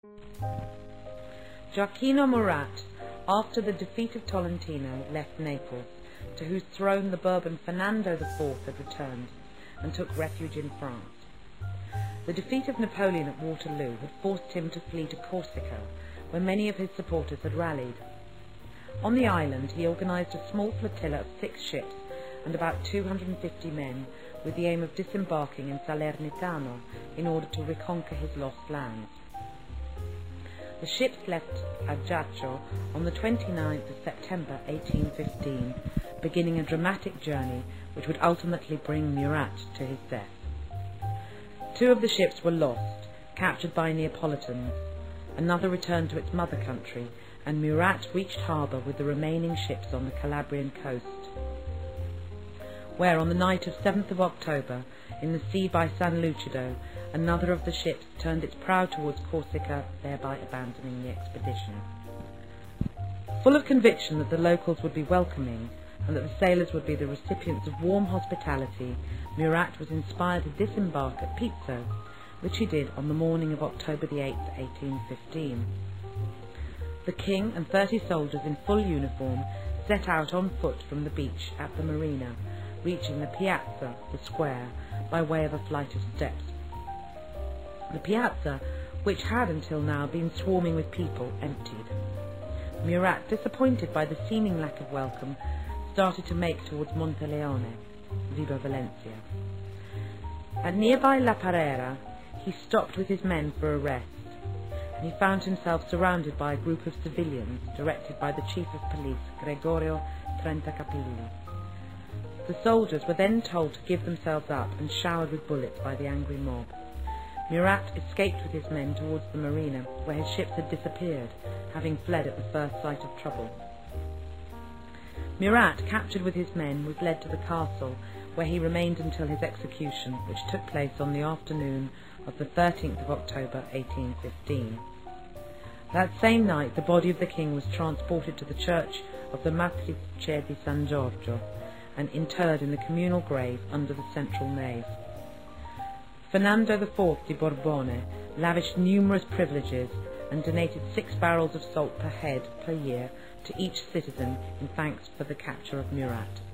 Gioacchino Murat, after the defeat of Tolentino, left Naples, to whose throne the Bourbon Fernando IV had returned, and took refuge in France. The defeat of Napoleon at Waterloo had forced him to flee to Corsica, where many of his supporters had rallied. On the island he organised a small flotilla of 6 ships and about 250 men, with the aim of disembarking in Salernitano in order to reconquer his lost lands. The ships left Ajaccio on the 29th of September 1815, beginning a dramatic journey which would ultimately bring Murat to his death. 2 of the ships were lost, captured by Neapolitans. Another returned to its mother country, and Murat reached harbour with the remaining ships on the Calabrian coast, where on the night of 7th of October, in the sea by San Lucido, another of the ships turned its prow towards Corsica, thereby abandoning the expedition. Full of conviction that the locals would be welcoming, and that the sailors would be the recipients of warm hospitality, Murat was inspired to disembark at Pizzo, which he did on the morning of October the 8th, 1815. The king and 30 soldiers in full uniform set out on foot from the beach at the marina, reaching the piazza, the square, by way of a flight of steps. The piazza, which had until now been swarming with people, emptied. Murat, disappointed by the seeming lack of welcome, started to make towards Monteleone, Vibo Valentia. At nearby La Parera, he stopped with his men for a rest, and he found himself surrounded by a group of civilians directed by the chief of police, Gregorio Trentacapilli. The soldiers were then told to give themselves up and showered with bullets by the angry mob. Murat escaped with his men towards the marina, where his ships had disappeared, having fled at the first sight of trouble. Murat, captured with his men, was led to the castle, where he remained until his execution, which took place on the afternoon of the 13th of October 1815. That same night the body of the king was transported to the church of the Matrice di San Giorgio, and interred in the communal grave under the central nave. Fernando IV di Borbone lavished numerous privileges and donated 6 barrels of salt per head per year to each citizen in thanks for the capture of Murat.